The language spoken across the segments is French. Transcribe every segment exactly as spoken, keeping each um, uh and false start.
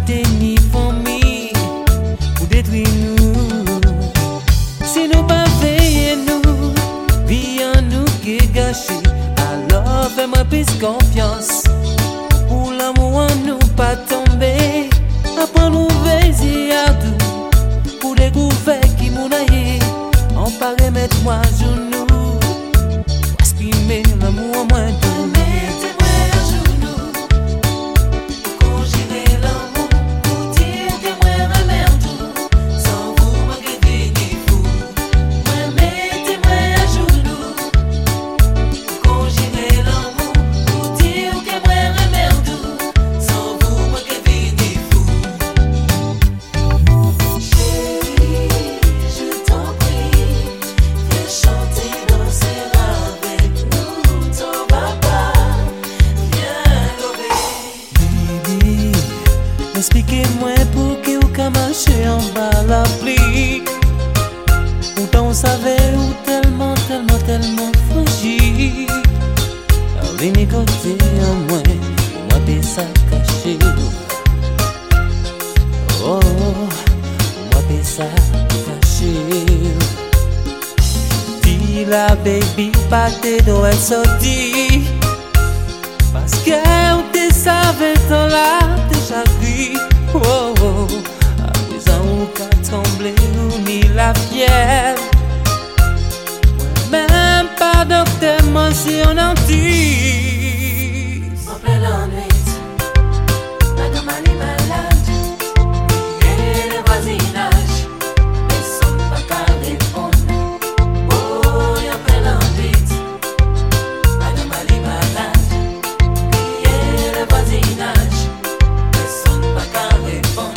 gâter ni famille pour détruire nous. Si nous pas veiller nous, vie en nous qui est gâchée. Alors fais-moi plus confiance pour l'amour en nous pas tomber. Après nous veiller à tout pour découvrir qui m'en aille. On paraît mettre moi à genoux, exprimer l'amour en moi doux. Expliquez-moi pour que vous pouvez marcher en bas la pluie. Pourtant on savait où tellement, tellement, tellement fragile. Alors mes côtés en moi, moi des ça caché. Oh, moi des ça caché. Dis la baby, pas tes doigts sortis. Parce que vous te savez dans la déjà gris. Oh, oh, à présent où qu'a tremblé ou ni la fièvre. Même pas docteur mention en dit. En pleine nuit, madame elle est malade. Et le voisinage, ils sont pas qu'à répondre. Oh, en pleine nuit, madame elle est malade. Et le voisinage, ils sont pas qu'à répondre.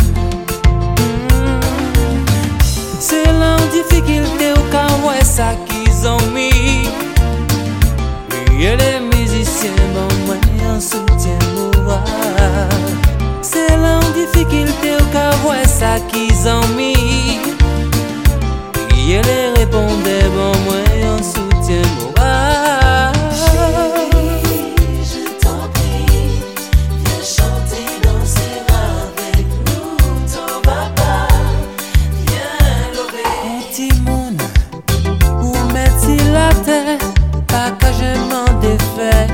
C'est l'en difficulté au cas où est ça qu'ils ont mis. Et les musiciens, bon, moi, en soutien moral. C'est l'en difficulté au cas où est ça qu'ils ont mis. Et les répondait, bon, moi, en soutien moral. Chérie, je t'en prie, viens chanter, danser avec nous, ton papa, viens lever. Petit monde, où met-il la terre? Pas que je m'en défais.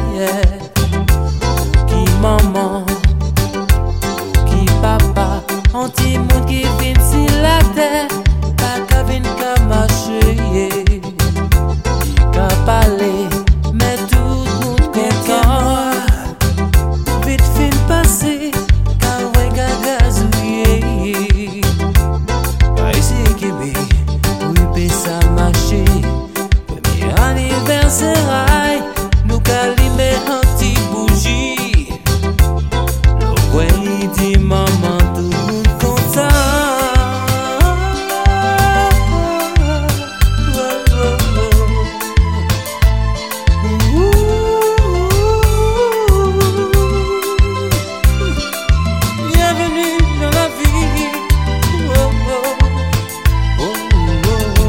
Qui maman, qui papa, un petit monde qui vient sur la terre. Pas qu'à venir qu'à marcher, qu'à parler, mais tout le monde content. Vite fin passé, qu'à regarder gazouiller. Pas ici qui vit, oui, puis ça marcher. Premier anniversaire, nous calimer un petit bougie. Le ouais, il dit maman, tout le monde content. Bienvenue dans la vie. Oh, oh, oh, oh.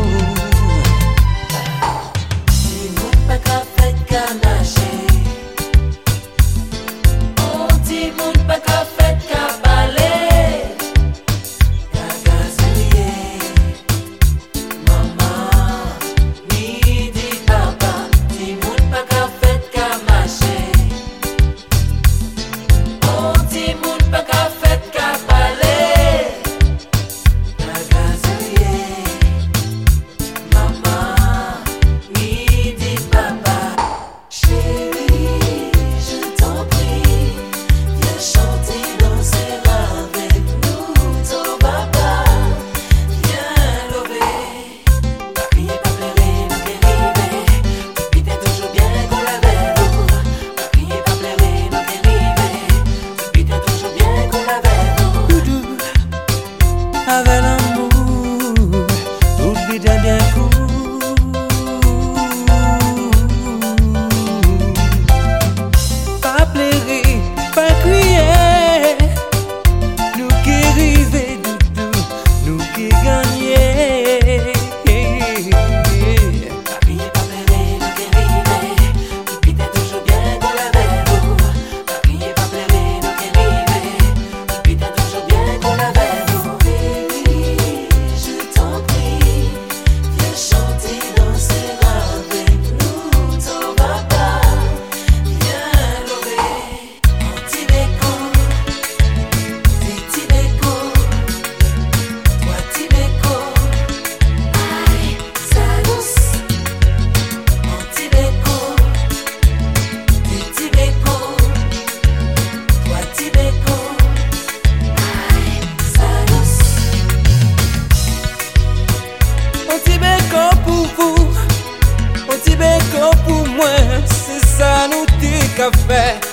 Si moun pa ka fèt ka nache, oh, si moun pa ka fèt ka pale. ka fè.